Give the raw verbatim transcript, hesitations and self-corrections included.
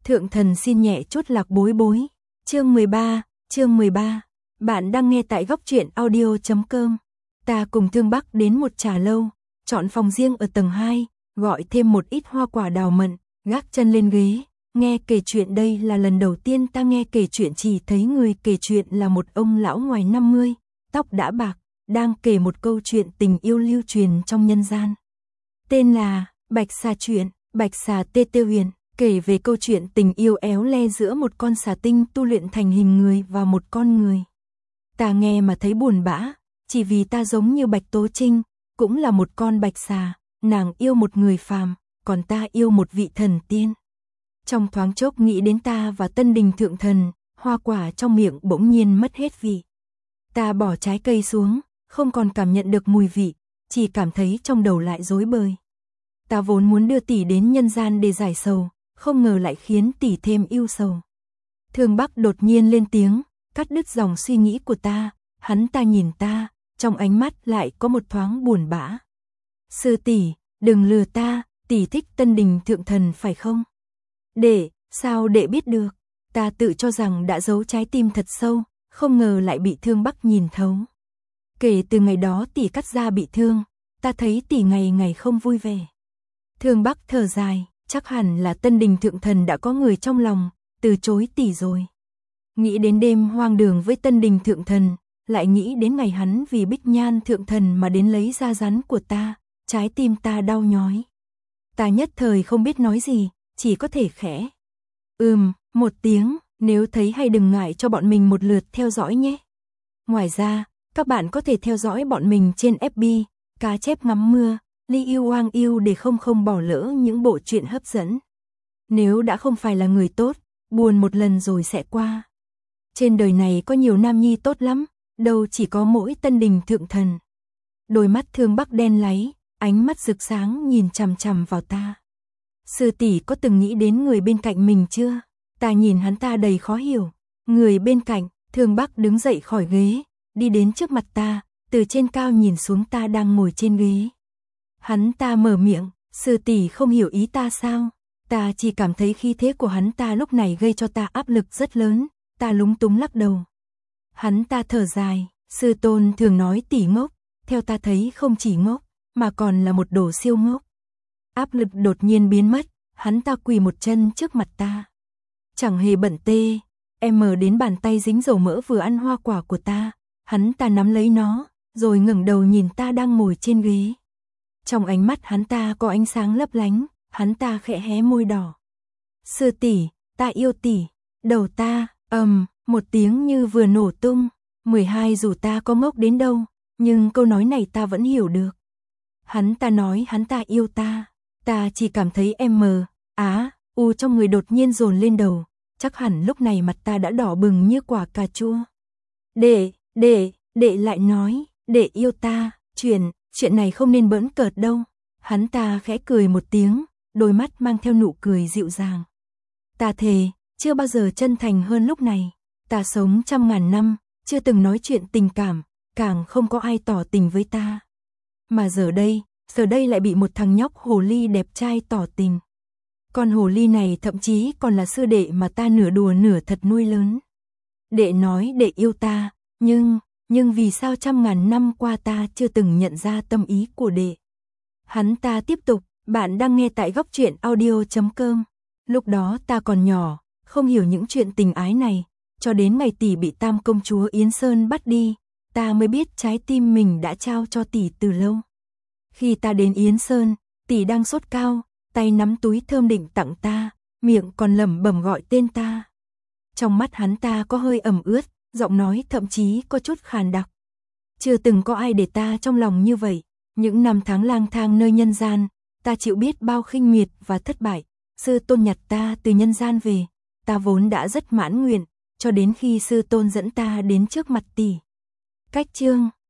Thượng thần xin nhẹ chút lạc bối bối. Chương mười ba, chương mười ba. Bạn đang nghe tại góc truyện audio chấm com. Ta cùng Thương Bắc đến một trà lâu, chọn phòng riêng ở tầng hai, gọi thêm một ít hoa quả đào mận, gác chân lên ghế, nghe kể chuyện. Đây là lần đầu tiên ta nghe kể chuyện, chỉ thấy người kể chuyện là một ông lão ngoài năm mươi, tóc đã bạc, đang kể một câu chuyện tình yêu lưu truyền trong nhân gian. Tên là Bạch Xà Chuyện. Bạch Xà Tê Tê Huyền kể về câu chuyện tình yêu éo le giữa một con xà tinh tu luyện thành hình người và một con người. Ta nghe mà thấy buồn bã, chỉ vì ta giống như Bạch Tố Trinh, cũng là một con bạch xà, nàng yêu một người phàm, còn ta yêu một vị thần tiên. Trong thoáng chốc nghĩ đến ta và Tân Đình Thượng Thần, hoa quả trong miệng bỗng nhiên mất hết vị. Ta bỏ trái cây xuống, không còn cảm nhận được mùi vị, chỉ cảm thấy trong đầu lại rối bời. Ta vốn muốn đưa tỷ đến nhân gian để giải sầu, không ngờ lại khiến tỷ thêm ưu sầu. Thương Bắc đột nhiên lên tiếng, cắt đứt dòng suy nghĩ của ta. Hắn ta nhìn ta, trong ánh mắt lại có một thoáng buồn bã. Sư tỷ, đừng lừa ta, tỷ thích Tân Đình Thượng Thần phải không? Đệ, sao đệ biết được? Ta tự cho rằng đã giấu trái tim thật sâu, không ngờ lại bị Thương Bắc nhìn thấu. Kể từ ngày đó tỷ cắt da bị thương, ta thấy tỷ ngày ngày không vui vẻ. Thương Bắc thở dài, chắc hẳn là Tân Đình Thượng Thần đã có người trong lòng, từ chối tỷ rồi. Nghĩ đến đêm hoang đường với Tân Đình Thượng Thần, lại nghĩ đến ngày hắn vì Bích Nhan Thượng Thần mà đến lấy da rắn của ta, trái tim ta đau nhói. Ta nhất thời không biết nói gì, chỉ có thể khẽ ừm, một tiếng, nếu thấy hay đừng ngại cho bọn mình một lượt theo dõi nhé. Ngoài ra, các bạn có thể theo dõi bọn mình trên ép bê, Cá Chép Ngắm Mưa, Ly Yêu Oang Yêu để không không bỏ lỡ những bộ truyện hấp dẫn. Nếu đã không phải là người tốt, buồn một lần rồi sẽ qua. Trên đời này có nhiều nam nhi tốt lắm, đâu chỉ có mỗi Tân Đình Thượng Thần. Đôi mắt Thương Bắc đen láy, ánh mắt rực sáng nhìn chằm chằm vào ta. Sư tỷ có từng nghĩ đến người bên cạnh mình chưa? Ta nhìn hắn ta đầy khó hiểu. Người bên cạnh, Thương Bắc đứng dậy khỏi ghế, đi đến trước mặt ta, từ trên cao nhìn xuống ta đang ngồi trên ghế. Hắn ta mở miệng, sư tỷ không hiểu ý ta sao? Ta chỉ cảm thấy khí thế của hắn ta lúc này gây cho ta áp lực rất lớn, ta lúng túng lắc đầu. Hắn ta thở dài, sư tôn thường nói tỷ ngốc, theo ta thấy không chỉ ngốc, mà còn là một đồ siêu ngốc. Áp lực đột nhiên biến mất, hắn ta quỳ một chân trước mặt ta. Chẳng hề bận tê, em mở đến bàn tay dính dầu mỡ vừa ăn hoa quả của ta, hắn ta nắm lấy nó, rồi ngẩng đầu nhìn ta đang ngồi trên ghế. Trong ánh mắt hắn ta có ánh sáng lấp lánh, hắn ta khẽ hé môi đỏ. Sư tỷ, ta yêu tỷ. Đầu ta, ầm, một tiếng như vừa nổ tung. mười hai dù ta có ngốc đến đâu, nhưng câu nói này ta vẫn hiểu được. Hắn ta nói hắn ta yêu ta, ta chỉ cảm thấy em mờ, á, u trong người đột nhiên dồn lên đầu, chắc hẳn lúc này mặt ta đã đỏ bừng như quả cà chua. Đệ, đệ, đệ lại nói, đệ yêu ta, chuyện, chuyện này không nên bỡn cợt đâu. Hắn ta khẽ cười một tiếng, đôi mắt mang theo nụ cười dịu dàng. Ta thề, chưa bao giờ chân thành hơn lúc này. Ta sống trăm ngàn năm, chưa từng nói chuyện tình cảm, càng không có ai tỏ tình với ta. Mà giờ đây, giờ đây lại bị một thằng nhóc hồ ly đẹp trai tỏ tình. Con hồ ly này thậm chí còn là sư đệ mà ta nửa đùa nửa thật nuôi lớn. Đệ nói đệ yêu ta, nhưng, nhưng vì sao trăm ngàn năm qua ta chưa từng nhận ra tâm ý của đệ. Hắn ta tiếp tục, bạn đang nghe tại góc truyện audio chấm com. Lúc đó ta còn nhỏ, không hiểu những chuyện tình ái này, cho đến ngày tỷ bị Tam công chúa Yến Sơn bắt đi, ta mới biết trái tim mình đã trao cho tỷ từ lâu. Khi ta đến Yến Sơn, tỷ đang sốt cao, tay nắm túi thơm định tặng ta, miệng còn lẩm bẩm gọi tên ta. Trong mắt hắn ta có hơi ẩm ướt, giọng nói thậm chí có chút khàn đặc. Chưa từng có ai để ta trong lòng như vậy. Những năm tháng lang thang nơi nhân gian, ta chịu biết bao khinh miệt và thất bại. Sư tôn nhặt ta từ nhân gian về, ta vốn đã rất mãn nguyện, cho đến khi sư tôn dẫn ta đến trước mặt tỷ. Cách chương